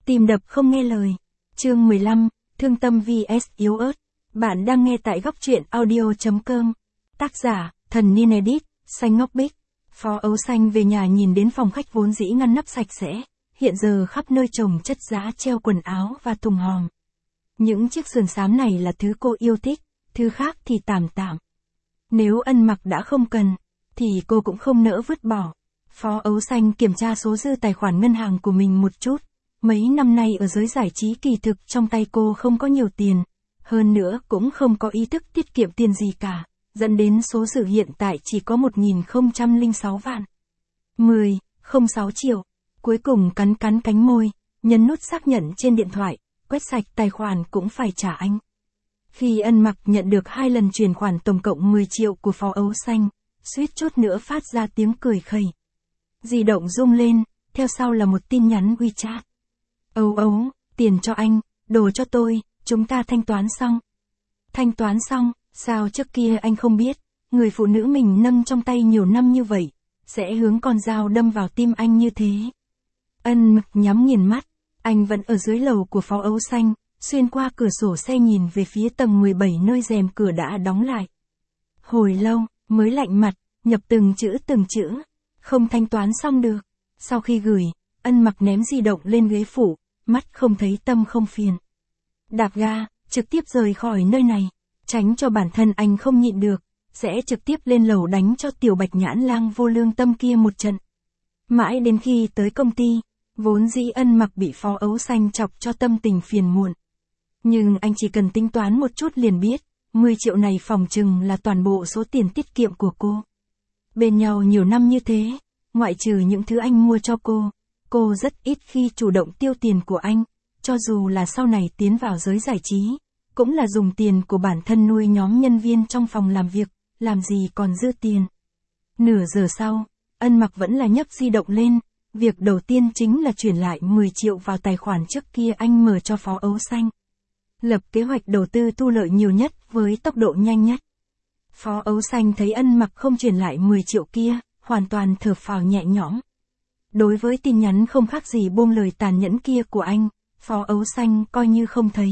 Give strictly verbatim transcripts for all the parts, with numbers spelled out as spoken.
Tim đập không nghe lời. Chương mười lăm, Thương tâm vs yếu ớt. Bạn đang nghe tại góc truyện audio chấm com. Tác giả, Thần Niên Edit, Xanh Ngọc Bích. Phó Ấu Xanh về nhà nhìn đến phòng khách vốn dĩ ngăn nắp sạch sẽ, hiện giờ khắp nơi chồng chất giá treo quần áo và thùng hòm. Những chiếc sườn xám này là thứ cô yêu thích, thứ khác thì tạm tạm. Nếu Ân Mặc đã không cần, thì cô cũng không nỡ vứt bỏ. Phó Ấu Xanh kiểm tra số dư tài khoản ngân hàng của mình một chút. Mấy năm nay ở giới giải trí kỳ thực trong tay cô không có nhiều tiền, hơn nữa cũng không có ý thức tiết kiệm tiền gì cả, dẫn đến số dư hiện tại chỉ có một nghìn không trăm lẻ sáu vạn. mười, không sáu triệu. Cuối cùng cắn cắn cánh môi, nhấn nút xác nhận trên điện thoại, quét sạch tài khoản cũng phải trả anh. Khi Ân Mặc nhận được hai lần chuyển khoản tổng cộng mười triệu của Phó Ấu Xanh, suýt chút nữa phát ra tiếng cười khẩy. Di động rung lên, theo sau là một tin nhắn WeChat. Ấu Ấu, tiền cho anh, đồ cho tôi, chúng ta thanh toán xong. Thanh toán xong, sao trước kia anh không biết, người phụ nữ mình nâng trong tay nhiều năm như vậy, sẽ hướng con dao đâm vào tim anh như thế. Ân Mặc nhắm nghiền mắt, anh vẫn ở dưới lầu của Phó Ấu Xanh, xuyên qua cửa sổ xe nhìn về phía tầng mười bảy nơi rèm cửa đã đóng lại. Hồi lâu, mới lạnh mặt, nhập từng chữ từng chữ, không thanh toán xong được. Sau khi gửi, Ân Mặc ném di động lên ghế phụ, mắt không thấy tâm không phiền. Đạp ga, trực tiếp rời khỏi nơi này, tránh cho bản thân anh không nhịn được, sẽ trực tiếp lên lầu đánh cho tiểu bạch nhãn lang vô lương tâm kia một trận. Mãi đến khi tới công ty, vốn dĩ Ân Mặc bị Phó Ấu Xanh chọc cho tâm tình phiền muộn. Nhưng anh chỉ cần tính toán một chút liền biết, mười triệu này phòng chừng là toàn bộ số tiền tiết kiệm của cô. Bên nhau nhiều năm như thế, ngoại trừ những thứ anh mua cho cô, cô rất ít khi chủ động tiêu tiền của anh, cho dù là sau này tiến vào giới giải trí, cũng là dùng tiền của bản thân nuôi nhóm nhân viên trong phòng làm việc, làm gì còn dư tiền. Nửa giờ sau, Ân Mặc vẫn là nhấc di động lên, việc đầu tiên chính là chuyển lại mười triệu vào tài khoản trước kia anh mở cho Phó Ấu Xanh. Lập kế hoạch đầu tư thu lợi nhiều nhất với tốc độ nhanh nhất. Phó Ấu Xanh thấy Ân Mặc không chuyển lại mười triệu kia, hoàn toàn thở phào nhẹ nhõm. Đối với tin nhắn không khác gì buông lời tàn nhẫn kia của anh, Phó Ấu Xanh coi như không thấy.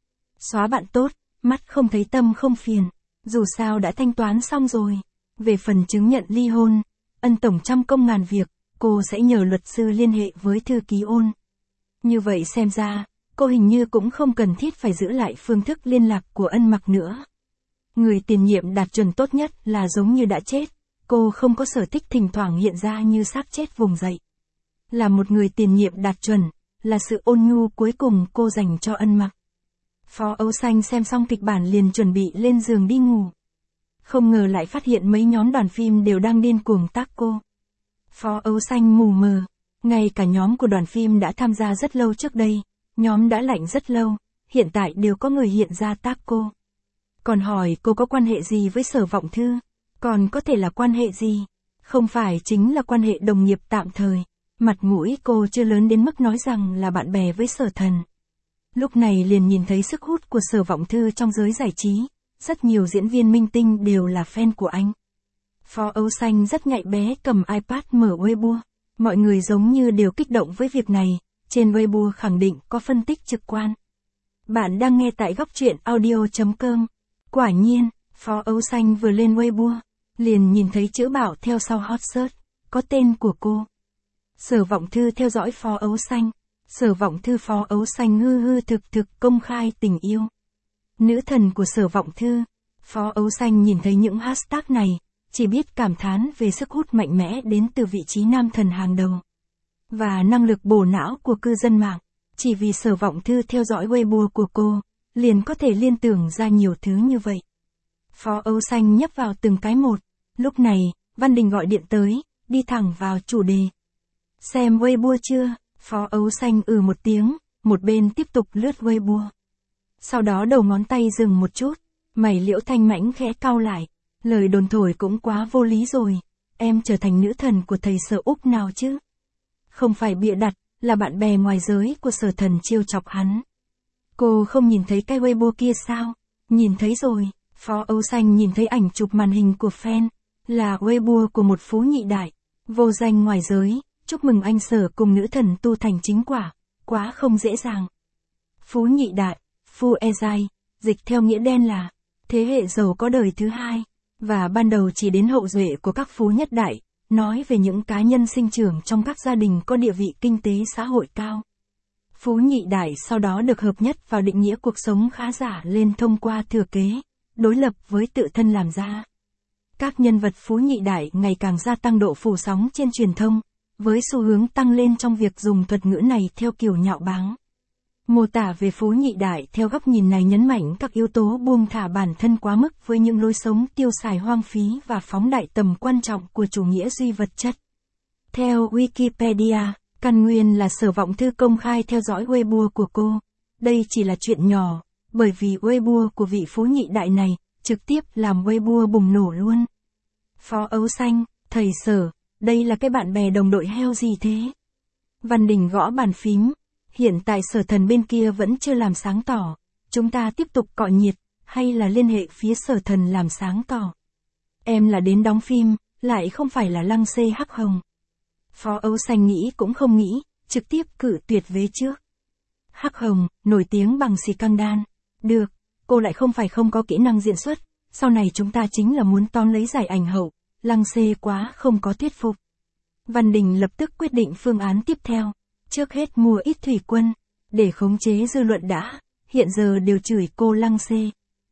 Xóa bạn tốt, mắt không thấy tâm không phiền, dù sao đã thanh toán xong rồi. Về phần chứng nhận ly hôn, Ân tổng trăm công ngàn việc, cô sẽ nhờ luật sư liên hệ với thư ký Ôn. Như vậy xem ra, cô hình như cũng không cần thiết phải giữ lại phương thức liên lạc của Ân Mặc nữa. Người tiền nhiệm đạt chuẩn tốt nhất là giống như đã chết, cô không có sở thích thỉnh thoảng hiện ra như xác chết vùng dậy. Là một người tiền nhiệm đạt chuẩn, là sự ôn nhu cuối cùng cô dành cho Ân Mặc. Phó Ấu Xanh xem xong kịch bản liền chuẩn bị lên giường đi ngủ. Không ngờ lại phát hiện mấy nhóm đoàn phim đều đang điên cuồng tác cô. Phó Ấu Xanh mù mờ, ngay cả nhóm của đoàn phim đã tham gia rất lâu trước đây, nhóm đã lạnh rất lâu, hiện tại đều có người hiện ra tác cô. Còn hỏi cô có quan hệ gì với Sở Vọng Thư, còn có thể là quan hệ gì, không phải chính là quan hệ đồng nghiệp tạm thời, mặt mũi cô chưa lớn đến mức nói rằng là bạn bè với Sở Thần. Lúc này liền nhìn thấy sức hút của Sở Vọng Thư trong giới giải trí, rất nhiều diễn viên minh tinh đều là fan của anh. Phó Ấu Xanh rất nhạy bé cầm iPad mở Weibo, mọi người giống như đều kích động với việc này, trên Weibo khẳng định có phân tích trực quan. Bạn đang nghe tại góc truyện audio chấm com. Quả nhiên, Phó Ấu Xanh vừa lên Weibo, liền nhìn thấy chữ bảo theo sau hot search, có tên của cô. Sở Vọng Thư theo dõi Phó Ấu Xanh, Sở Vọng Thư Phó Ấu Xanh hư hư thực thực công khai tình yêu. Nữ thần của Sở Vọng Thư, Phó Ấu Xanh nhìn thấy những hashtag này, chỉ biết cảm thán về sức hút mạnh mẽ đến từ vị trí nam thần hàng đầu. Và năng lực bổ não của cư dân mạng, chỉ vì Sở Vọng Thư theo dõi Weibo của cô, liền có thể liên tưởng ra nhiều thứ như vậy. Phó Ấu Xanh nhấp vào từng cái một, lúc này, Văn Đình gọi điện tới, đi thẳng vào chủ đề. Xem Weibo chưa? Phó Ấu Xanh ừ một tiếng, một bên tiếp tục lướt Weibo. Sau đó đầu ngón tay dừng một chút, mày Liễu Thanh Mãnh khẽ cau lại, lời đồn thổi cũng quá vô lý rồi, em trở thành nữ thần của thầy Sở Úc nào chứ? Không phải bịa đặt, là bạn bè ngoài giới của Sở Thần trêu chọc hắn. Cô không nhìn thấy cái Weibo kia sao? Nhìn thấy rồi. Phó Ấu Xanh nhìn thấy ảnh chụp màn hình của fan, là Weibo của một phú nhị đại, vô danh ngoài giới, chúc mừng anh Sở cùng nữ thần tu thành chính quả, quá không dễ dàng. Phú nhị đại, Phu Ezai, dịch theo nghĩa đen là thế hệ giàu có đời thứ hai, và ban đầu chỉ đến hậu duệ của các phú nhất đại, nói về những cá nhân sinh trưởng trong các gia đình có địa vị kinh tế xã hội cao. Phú nhị đại sau đó được hợp nhất vào định nghĩa cuộc sống khá giả lên thông qua thừa kế, đối lập với tự thân làm ra. Các nhân vật phú nhị đại ngày càng gia tăng độ phủ sóng trên truyền thông, với xu hướng tăng lên trong việc dùng thuật ngữ này theo kiểu nhạo báng. Mô tả về phú nhị đại theo góc nhìn này nhấn mạnh các yếu tố buông thả bản thân quá mức với những lối sống tiêu xài hoang phí và phóng đại tầm quan trọng của chủ nghĩa duy vật chất. Theo Wikipedia, căn nguyên là Sở Vọng Thư công khai theo dõi Weibo của cô. Đây chỉ là chuyện nhỏ, bởi vì Weibo của vị phú nhị đại này trực tiếp làm Weibo bùng nổ luôn. Phó Ấu Xanh, thầy Sở, đây là cái bạn bè đồng đội heo gì thế? Văn Đình gõ bàn phím. Hiện tại Sở Thần bên kia vẫn chưa làm sáng tỏ, chúng ta tiếp tục cọ nhiệt, hay là liên hệ phía Sở Thần làm sáng tỏ? Em là đến đóng phim, lại không phải là lăng xê hắc hồng. Phó Ấu Xanh nghĩ cũng không nghĩ, trực tiếp cử tuyệt vế trước. Hắc hồng, nổi tiếng bằng xì căng đan. Được, cô lại không phải không có kỹ năng diễn xuất, sau này chúng ta chính là muốn tóm lấy giải ảnh hậu, lăng xê quá không có thuyết phục. Văn Đình lập tức quyết định phương án tiếp theo. Trước hết mua ít thủy quân, để khống chế dư luận đã, hiện giờ đều chửi cô lăng xê.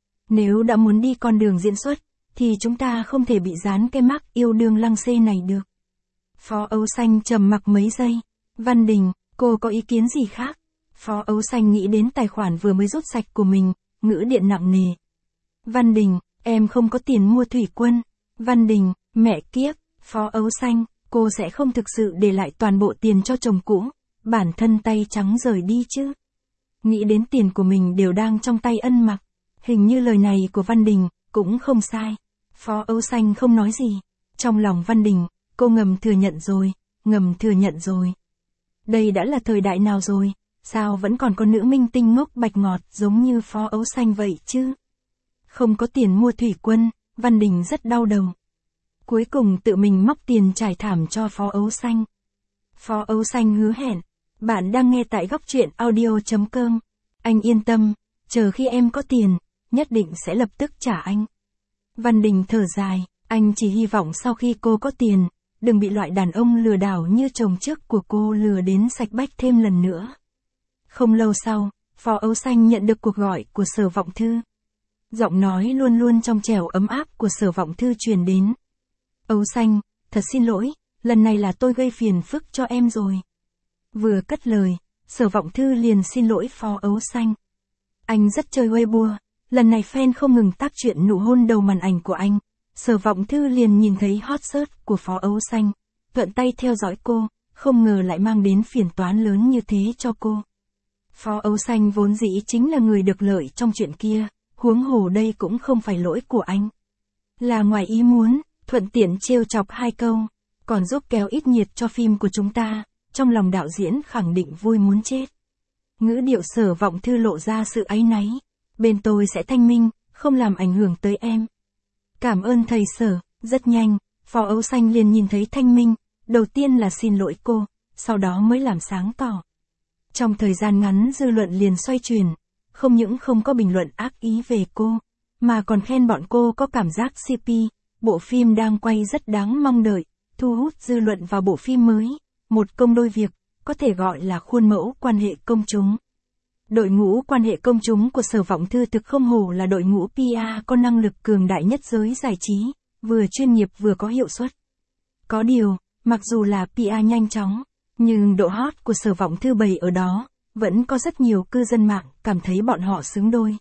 Nếu đã muốn đi con đường diễn xuất, thì chúng ta không thể bị dán cái mác yêu đương lăng xê này được. Phó Ấu Xanh trầm mặc mấy giây. Văn Đình, cô có ý kiến gì khác? Phó Ấu Xanh nghĩ đến tài khoản vừa mới rút sạch của mình, ngữ điện nặng nề. Văn Đình, em không có tiền mua thủy quân. Văn Đình, mẹ kiếp, Phó Ấu Xanh, cô sẽ không thực sự để lại toàn bộ tiền cho chồng cũ. Bản thân tay trắng rời đi chứ. Nghĩ đến tiền của mình đều đang trong tay Ân Mặc. Hình như lời này của Văn Đình cũng không sai. Phó Ấu Xanh không nói gì. Trong lòng Văn Đình, cô ngầm thừa nhận rồi, ngầm thừa nhận rồi. Đây đã là thời đại nào rồi, sao vẫn còn có nữ minh tinh ngốc bạch ngọt giống như Phó Ấu Xanh vậy chứ? Không có tiền mua thủy quân, Văn Đình rất đau đầu. Cuối cùng tự mình móc tiền trải thảm cho Phó Ấu Xanh. Phó Ấu Xanh hứa hẹn. Bạn đang nghe tại góc truyện audio chấm com. Anh yên tâm, chờ khi em có tiền, nhất định sẽ lập tức trả anh. Văn Đình thở dài, anh chỉ hy vọng sau khi cô có tiền, đừng bị loại đàn ông lừa đảo như chồng trước của cô lừa đến sạch bách thêm lần nữa. Không lâu sau, Phó Ấu Xanh nhận được cuộc gọi của Sở Vọng Thư. Giọng nói luôn luôn trong trẻo ấm áp của Sở Vọng Thư truyền đến. Ấu Xanh, thật xin lỗi, lần này là tôi gây phiền phức cho em rồi. Vừa cất lời, Sở Vọng Thư liền xin lỗi Phó Ấu Xanh. Anh rất chơi Weibo, lần này fan không ngừng tác chuyện nụ hôn đầu màn ảnh của anh. Sở Vọng Thư liền nhìn thấy hot search của Phó Ấu Xanh, thuận tay theo dõi cô, không ngờ lại mang đến phiền toán lớn như thế cho cô. Phó Ấu Xanh vốn dĩ chính là người được lợi trong chuyện kia, huống hồ đây cũng không phải lỗi của anh. Là ngoài ý muốn, thuận tiện trêu chọc hai câu, còn giúp kéo ít nhiệt cho phim của chúng ta. Trong lòng đạo diễn khẳng định vui muốn chết. Ngữ điệu Sở Vọng Thư lộ ra sự áy náy. Bên tôi sẽ thanh minh, không làm ảnh hưởng tới em. Cảm ơn thầy Sở. Rất nhanh, Phó Ấu Xanh liền nhìn thấy thanh minh. Đầu tiên là xin lỗi cô, sau đó mới làm sáng tỏ. Trong thời gian ngắn dư luận liền xoay chuyển. Không những không có bình luận ác ý về cô, mà còn khen bọn cô có cảm giác xê pê. Bộ phim đang quay rất đáng mong đợi, thu hút dư luận vào bộ phim mới. Một công đôi việc, có thể gọi là khuôn mẫu quan hệ công chúng. Đội ngũ quan hệ công chúng của Sở Vọng Thư thực không hổ là đội ngũ pê e có năng lực cường đại nhất giới giải trí, vừa chuyên nghiệp vừa có hiệu suất. Có điều, mặc dù là pê e nhanh chóng, nhưng độ hot của Sở Vọng Thư bày ở đó, vẫn có rất nhiều cư dân mạng cảm thấy bọn họ xứng đôi.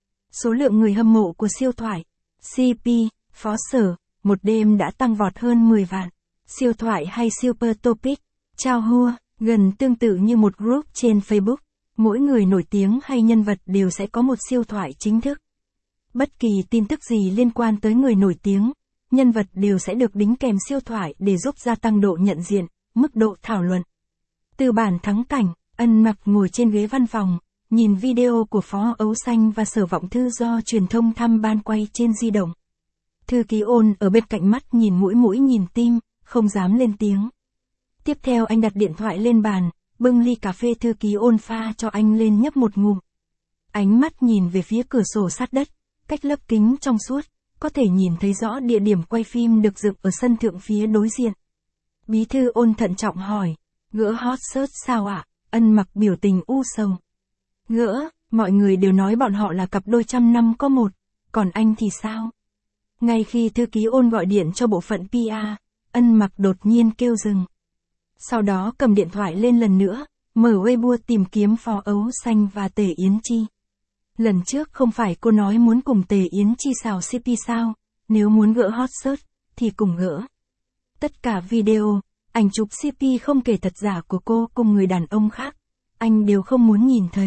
Số lượng người hâm mộ của siêu thoại, xê pê, Phó Sở, một đêm đã tăng vọt hơn mười vạn. Siêu thoại hay Super Topic, Chao Hua, gần tương tự như một group trên Facebook, mỗi người nổi tiếng hay nhân vật đều sẽ có một siêu thoại chính thức. Bất kỳ tin tức gì liên quan tới người nổi tiếng, nhân vật đều sẽ được đính kèm siêu thoại để giúp gia tăng độ nhận diện, mức độ thảo luận. Từ bản thắng cảnh, Ân Mặc ngồi trên ghế văn phòng, nhìn video của Phó Ấu Xanh và Sở Vọng Thư do truyền thông thăm ban quay trên di động. Thư ký Ôn ở bên cạnh mắt nhìn mũi mũi nhìn tim, không dám lên tiếng. Tiếp theo anh đặt điện thoại lên bàn, bưng ly cà phê thư ký ôn pha cho anh lên nhấp một ngụm. Ánh mắt nhìn về phía cửa sổ sát đất, cách lớp kính trong suốt, có thể nhìn thấy rõ địa điểm quay phim được dựng ở sân thượng phía đối diện. Bí thư Ôn thận trọng hỏi, gỡ hot search sao ạ? À? Ân Mặc biểu tình u sầu. Gỡ, mọi người đều nói bọn họ là cặp đôi trăm năm có một, còn anh thì sao? Ngay khi thư ký Ôn gọi điện cho bộ phận pê e, Ân Mặc đột nhiên kêu dừng. Sau đó cầm điện thoại lên lần nữa, mở Weibo tìm kiếm Phó Ấu Xanh và Tề Yến Chi. Lần trước không phải cô nói muốn cùng Tề Yến Chi xào xê pê sao, nếu muốn gỡ hot search, thì cùng gỡ. Tất cả video, ảnh chụp xê pê không kể thật giả của cô cùng người đàn ông khác, anh đều không muốn nhìn thấy.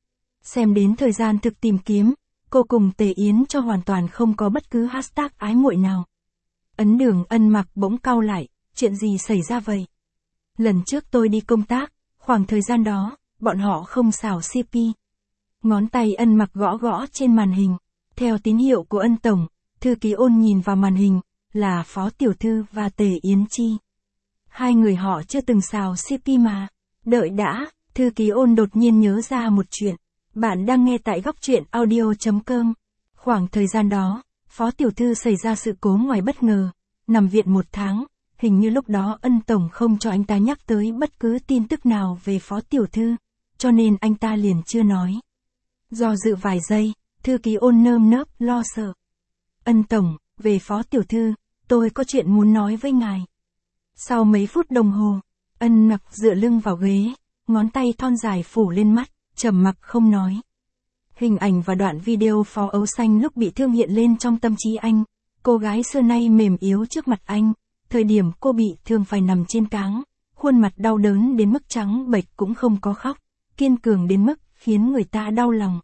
Xem đến thời gian thực tìm kiếm, cô cùng Tề Yến cho hoàn toàn không có bất cứ hashtag ái muội nào. Ấn Đường Ân Mặc bỗng cau lại, chuyện gì xảy ra vậy? Lần trước tôi đi công tác, khoảng thời gian đó, bọn họ không xào xê pê. Ngón tay Ân Mặc gõ gõ trên màn hình, theo tín hiệu của Ân Tổng, thư ký Ôn nhìn vào màn hình, là Phó Tiểu Thư và Tề Yến Chi. Hai người họ chưa từng xào xê pê mà. Đợi đã, thư ký Ôn đột nhiên nhớ ra một chuyện. Bạn đang nghe tại góc truyện audio chấm com. Khoảng thời gian đó, Phó Tiểu Thư xảy ra sự cố ngoài bất ngờ, nằm viện một tháng, hình như lúc đó Ân Tổng không cho anh ta nhắc tới bất cứ tin tức nào về Phó Tiểu Thư, cho nên anh ta liền chưa nói. Do dự vài giây, thư ký Ôn nơm nớp lo sợ. Ân Tổng, về Phó Tiểu Thư, tôi có chuyện muốn nói với ngài. Sau mấy phút đồng hồ, Ân Mặc dựa lưng vào ghế, ngón tay thon dài phủ lên mắt, trầm mặc không nói. Hình ảnh và đoạn video Phó Ấu Xanh lúc bị thương hiện lên trong tâm trí anh. Cô gái xưa nay mềm yếu trước mặt anh, thời điểm cô bị thương phải nằm trên cáng, khuôn mặt đau đớn đến mức trắng bệch cũng không có khóc, kiên cường đến mức khiến người ta đau lòng.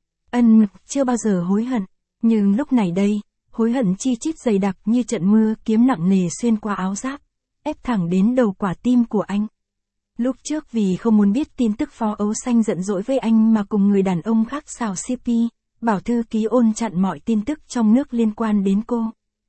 Ân Mặc chưa bao giờ hối hận, nhưng lúc này đây, hối hận chi chít dày đặc như trận mưa kiếm nặng nề xuyên qua áo giáp, ép thẳng đến đầu quả tim của anh. Lúc trước vì không muốn biết tin tức Phó Ấu Xanh giận dỗi với anh mà cùng người đàn ông khác xào xê pê, bảo thư ký Ôn chặn mọi tin tức trong nước liên quan đến cô.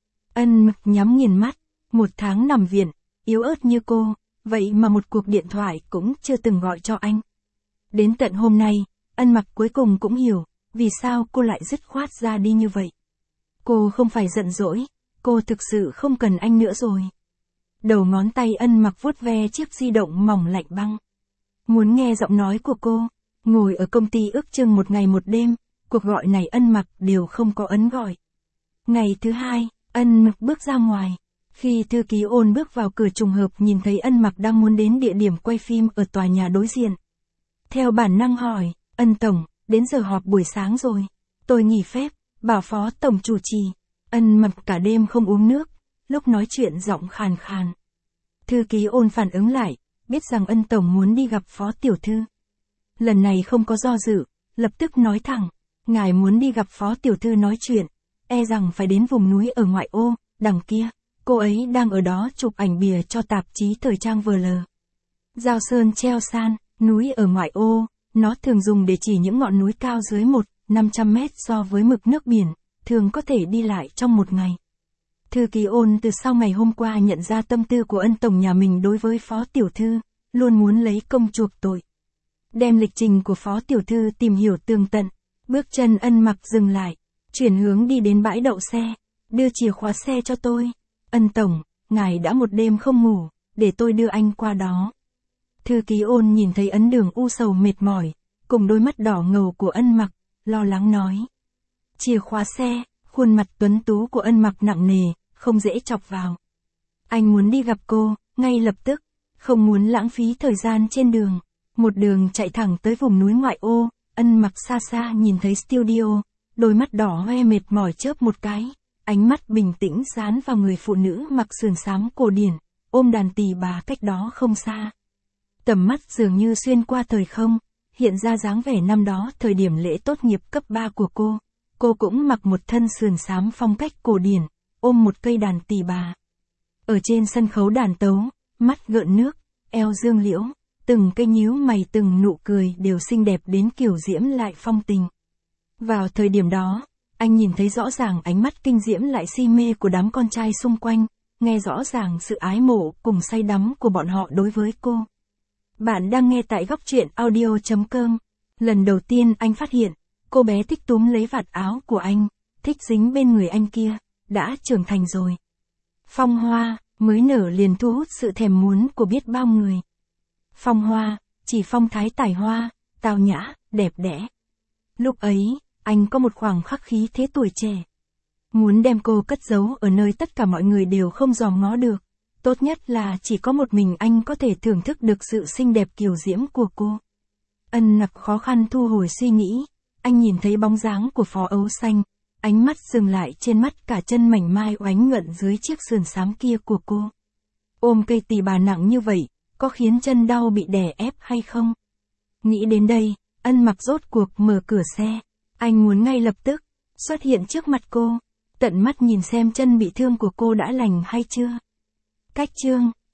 Ân Mặc nhắm nghiền mắt, một tháng nằm viện, yếu ớt như cô, vậy mà một cuộc điện thoại cũng chưa từng gọi cho anh. Đến tận hôm nay, Ân Mặc cuối cùng cũng hiểu, vì sao cô lại dứt khoát ra đi như vậy. Cô không phải giận dỗi, cô thực sự không cần anh nữa rồi. Đầu ngón tay Ân Mặc vuốt ve chiếc di động mỏng lạnh băng. Muốn nghe giọng nói của cô, ngồi ở công ty ước chừng một ngày một đêm, cuộc gọi này Ân Mặc đều không có ấn gọi. Ngày thứ hai, Ân Mặc bước ra ngoài. Khi thư ký Ôn bước vào cửa trùng hợp nhìn thấy Ân Mặc đang muốn đến địa điểm quay phim ở tòa nhà đối diện. Theo bản năng hỏi, Ân Tổng, đến giờ họp buổi sáng rồi. Tôi nghỉ phép, bảo Phó Tổng chủ trì. Ân Mặc cả đêm không uống nước, lúc nói chuyện giọng khàn khàn. Thư ký Ôn phản ứng lại, biết rằng Ân Tổng muốn đi gặp Phó Tiểu Thư. Lần này không có do dự, lập tức nói thẳng, ngài muốn đi gặp Phó Tiểu Thư nói chuyện, e rằng phải đến vùng núi ở ngoại ô, đằng kia, cô ấy đang ở đó chụp ảnh bìa cho tạp chí thời trang vờ lờ. Giao Sơn treo san, núi ở ngoại ô, nó thường dùng để chỉ những ngọn núi cao dưới một nghìn năm trăm mét so với mực nước biển, thường có thể đi lại trong một ngày. Thư ký Ôn từ sau ngày hôm qua nhận ra tâm tư của Ân Tổng nhà mình đối với Phó Tiểu Thư, luôn muốn lấy công chuộc tội. Đem lịch trình của Phó Tiểu Thư tìm hiểu tường tận, bước chân Ân Mặc dừng lại, chuyển hướng đi đến bãi đậu xe, đưa chìa khóa xe cho tôi. Ân Tổng, ngài đã một đêm không ngủ, để tôi đưa anh qua đó. Thư ký Ôn nhìn thấy Ấn Đường u sầu mệt mỏi, cùng đôi mắt đỏ ngầu của Ân Mặc, lo lắng nói. Chìa khóa xe, khuôn mặt tuấn tú của Ân Mặc nặng nề, không dễ chọc vào. Anh muốn đi gặp cô, ngay lập tức, không muốn lãng phí thời gian trên đường. Một đường chạy thẳng tới vùng núi ngoại ô, Ân Mặc xa xa nhìn thấy studio, đôi mắt đỏ hoe mệt mỏi chớp một cái, ánh mắt bình tĩnh dán vào người phụ nữ mặc sườn xám cổ điển, ôm đàn tỳ bà cách đó không xa. Tầm mắt dường như xuyên qua thời không, hiện ra dáng vẻ năm đó thời điểm lễ tốt nghiệp cấp ba của cô. Cô cũng mặc một thân sườn xám phong cách cổ điển, ôm một cây đàn tỳ bà. Ở trên sân khấu đàn tấu, mắt gợn nước, eo dương liễu, từng cây nhíu mày từng nụ cười đều xinh đẹp đến kiểu diễm lại phong tình. Vào thời điểm đó, anh nhìn thấy rõ ràng ánh mắt kinh diễm lại si mê của đám con trai xung quanh, nghe rõ ràng sự ái mộ cùng say đắm của bọn họ đối với cô. Bạn đang nghe tại góc truyện audio.com. Lần đầu tiên anh phát hiện, cô bé thích túm lấy vạt áo của anh, thích dính bên người anh kia, đã trưởng thành rồi. Phong hoa, mới nở liền thu hút sự thèm muốn của biết bao người. Phong hoa, chỉ phong thái tài hoa, tao nhã, đẹp đẽ. Lúc ấy, anh có một khoảng khắc khí thế tuổi trẻ. Muốn đem cô cất giấu ở nơi tất cả mọi người đều không dòm ngó được. Tốt nhất là chỉ có một mình anh có thể thưởng thức được sự xinh đẹp kiều diễm của cô. Ân Nặc khó khăn thu hồi suy nghĩ, anh nhìn thấy bóng dáng của Phó Ấu Xanh, ánh mắt dừng lại trên mắt cả chân mảnh mai oánh nhuận dưới chiếc sườn xám kia của cô. Ôm cây tỳ bà nặng như vậy, có khiến chân đau bị đè ép hay không? Nghĩ đến đây, Ân Mặc rốt cuộc mở cửa xe, anh muốn ngay lập tức xuất hiện trước mặt cô, tận mắt nhìn xem chân bị thương của cô đã lành hay chưa. Cách chương